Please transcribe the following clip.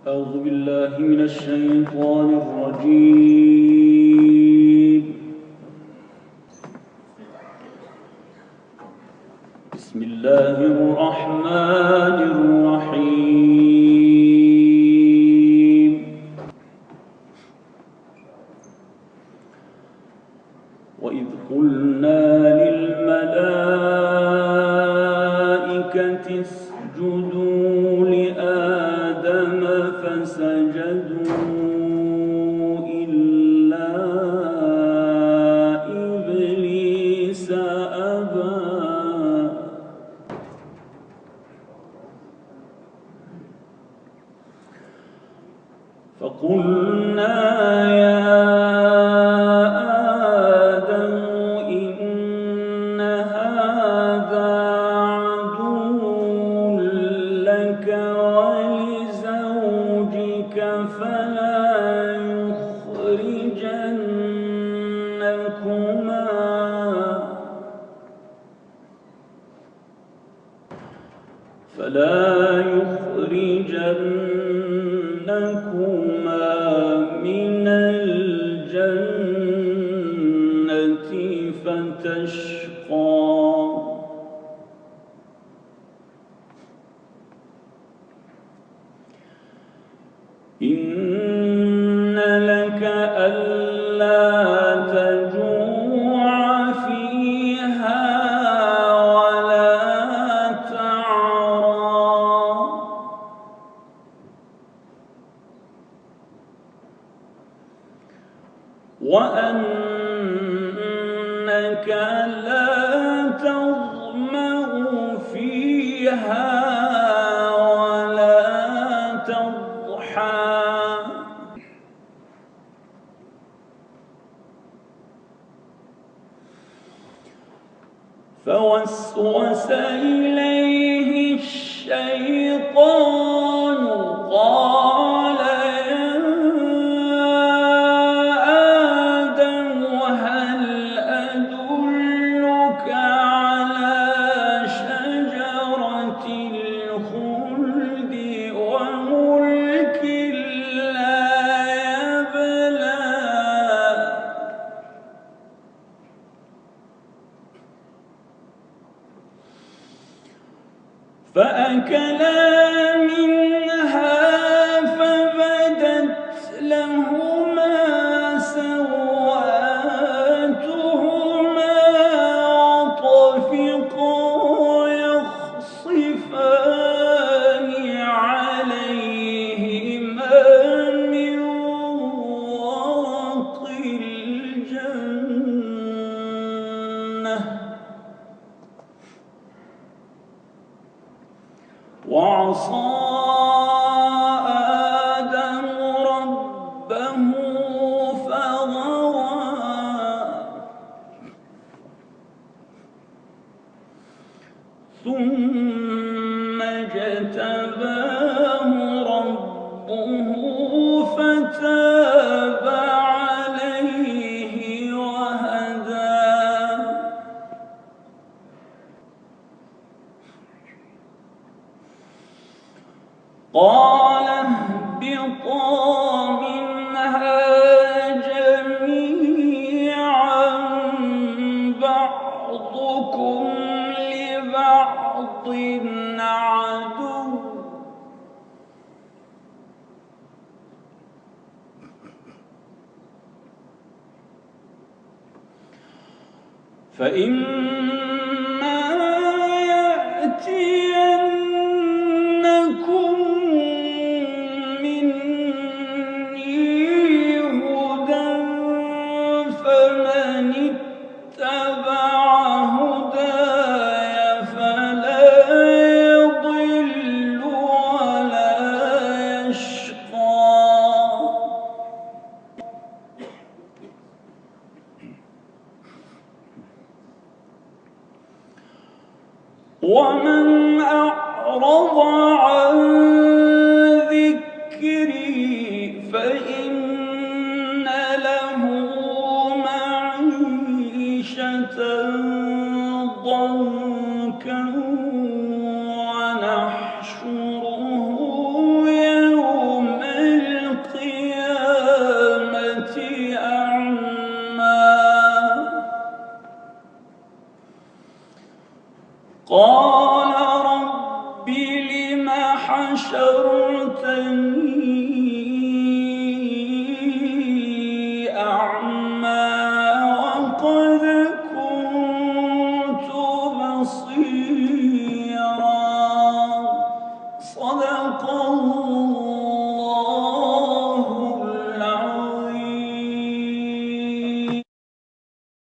أعوذ بالله من الشيطان الرجيم. بسم الله الرحمن الرحيم. وإذ قلنا للملائكة اسجدوا لآدم فسجدوا إلا إبليس أبى فقلنا يا آدم إن هذا عدو لك ولزوجك فلا يخرجنكما من الجنة فتشقى. إن لك ألا تجوع فيها ولا تعرى وأنك لا تظمأ فيها ولا تضحى. فوسوس إليه الشيطان قال يا آدم هل أدلك على شجرة الخلد وملك لا يبلى. فأكلا منها فبدت لهما سوآتهما وطفقا يخصفان عليهما من ورق الجنة وعصى آدم ربه فغوى ثم اجتباه ربه فتاب عليه وهدى. قال اهبطا منها جميعا بعضكم لبعض عدو فإما يأتينكم مني هدى فمن اتبع هداي فلا يضل ولا يشقى. ومن أعرض عن ذكري فإن له معيشة ضنكا ونحشره يوم قال رب لم حشرتني